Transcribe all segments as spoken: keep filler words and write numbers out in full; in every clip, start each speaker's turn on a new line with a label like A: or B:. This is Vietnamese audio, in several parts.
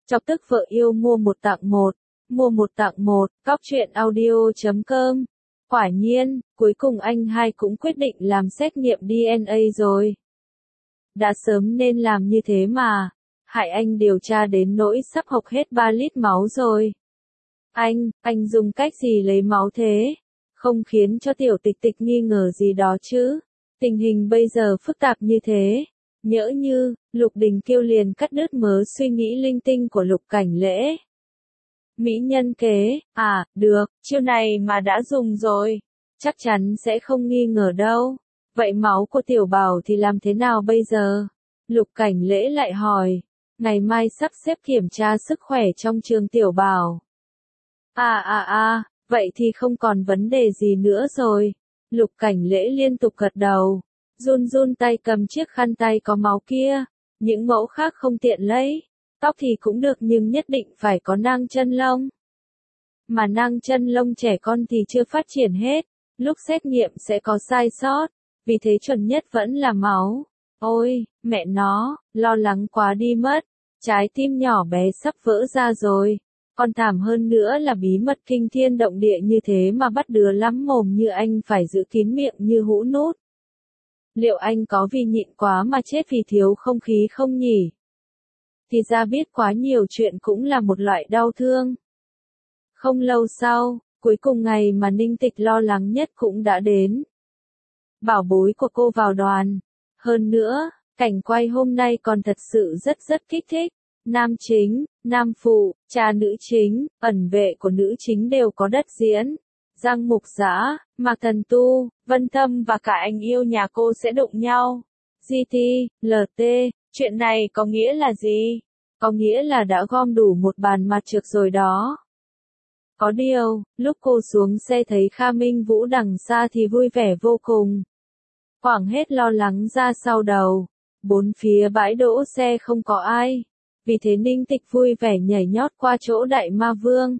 A: Chọc tức vợ yêu mua một tặng một, mua một tặng một, cóc truyện audio chấm com. Quả nhiên, cuối cùng anh hai cũng quyết định làm xét nghiệm đê en a rồi. Đã sớm nên làm như thế mà, hại anh điều tra đến nỗi sắp hộc hết ba lít máu rồi. Anh, anh dùng cách gì lấy máu thế? Không khiến cho tiểu tịch tịch nghi ngờ gì đó chứ? Tình hình bây giờ phức tạp như thế. Nhỡ như, Lục Đình Kiêu liền cắt đứt mớ suy nghĩ linh tinh của Lục Cảnh Lễ. Mỹ nhân kế, à, được, chiêu này mà đã dùng rồi, chắc chắn sẽ không nghi ngờ đâu. Vậy máu của tiểu bảo thì làm thế nào bây giờ? Lục Cảnh Lễ lại hỏi, ngày mai sắp xếp kiểm tra sức khỏe trong trường tiểu bảo. À à à, vậy thì không còn vấn đề gì nữa rồi. Lục Cảnh Lễ liên tục gật đầu, run run tay cầm chiếc khăn tay có máu kia. Những mẫu khác không tiện lấy, tóc thì cũng được nhưng nhất định phải có nang chân lông. Mà nang chân lông trẻ con thì chưa phát triển hết, lúc xét nghiệm sẽ có sai sót, vì thế chuẩn nhất vẫn là máu. Ôi, mẹ nó, lo lắng quá đi mất, trái tim nhỏ bé sắp vỡ ra rồi. Còn thảm hơn nữa là bí mật kinh thiên động địa như thế mà bắt đứa lắm mồm như anh phải giữ kín miệng như hũ nút. Liệu anh có vì nhịn quá mà chết vì thiếu không khí không nhỉ? Thì ra biết quá nhiều chuyện cũng là một loại đau thương. Không lâu sau, cuối cùng ngày mà Ninh Tịch lo lắng nhất cũng đã đến. Bảo bối của cô vào đoàn. Hơn nữa, cảnh quay hôm nay còn thật sự rất rất kích thích. Nam chính, nam phụ, cha nữ chính, ẩn vệ của nữ chính đều có đất diễn. Giang Mục Dã, Mạc Thần Tu, Vân Thâm và cả anh yêu nhà cô sẽ đụng nhau. giê tê, lờ tê, chuyện này có nghĩa là gì? Có nghĩa là đã gom đủ một bàn mặt trược rồi đó. Có điều, lúc cô xuống xe thấy Kha Minh Vũ đằng xa thì vui vẻ vô cùng. Quảng hết lo lắng ra sau đầu. Bốn phía bãi đỗ xe không có ai. Vì thế Ninh Tịch vui vẻ nhảy nhót qua chỗ Đại Ma Vương.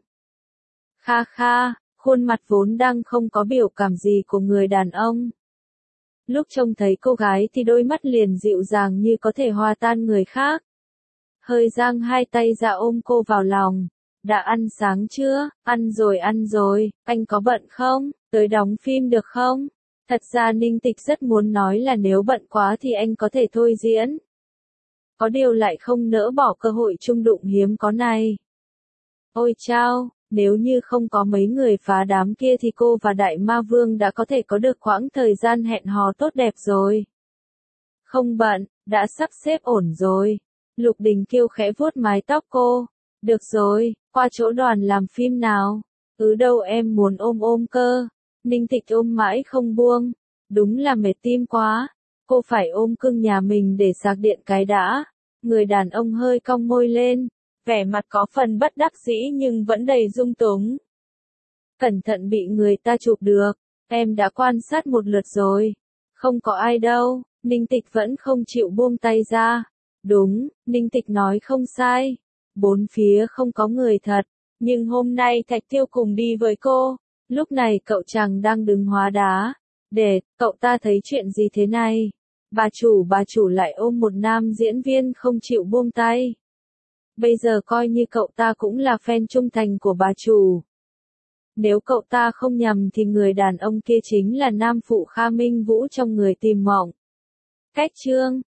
A: Kha kha. Khuôn mặt vốn đang không có biểu cảm gì của người đàn ông. Lúc trông thấy cô gái thì đôi mắt liền dịu dàng như có thể hòa tan người khác. Hơi giang hai tay ra ôm cô vào lòng. Đã ăn sáng chưa? Ăn rồi ăn rồi, anh có bận không? Tới đóng phim được không? Thật ra Ninh Tịch rất muốn nói là nếu bận quá thì anh có thể thôi diễn. Có điều lại không nỡ bỏ cơ hội chung đụng hiếm có này. Ôi chao! Nếu như không có mấy người phá đám kia thì cô và Đại Ma Vương đã có thể có được khoảng thời gian hẹn hò tốt đẹp rồi. Không bận, đã sắp xếp ổn rồi. Lục Đình Kiêu khẽ vuốt mái tóc cô. Được rồi, qua chỗ đoàn làm phim nào. Ừ đâu em muốn ôm ôm cơ. Ninh Tịch ôm mãi không buông. Đúng là mệt tim quá. Cô phải ôm cưng nhà mình để sạc điện cái đã. Người đàn ông hơi cong môi lên. Vẻ mặt có phần bất đắc dĩ nhưng vẫn đầy dung túng. Cẩn thận bị người ta chụp được, em đã quan sát một lượt rồi. Không có ai đâu, Ninh Tịch vẫn không chịu buông tay ra. Đúng, Ninh Tịch nói không sai. Bốn phía không có người thật, nhưng hôm nay Thạch Tiêu cùng đi với cô. Lúc này cậu chàng đang đứng hóa đá. Để, cậu ta thấy chuyện gì thế này? Bà chủ bà chủ lại ôm một nam diễn viên không chịu buông tay. Bây giờ coi như cậu ta cũng là fan trung thành của bà chủ. Nếu cậu ta không nhầm thì người đàn ông kia chính là nam phụ Kha Minh Vũ trong Người Tìm Mộng. Cách chương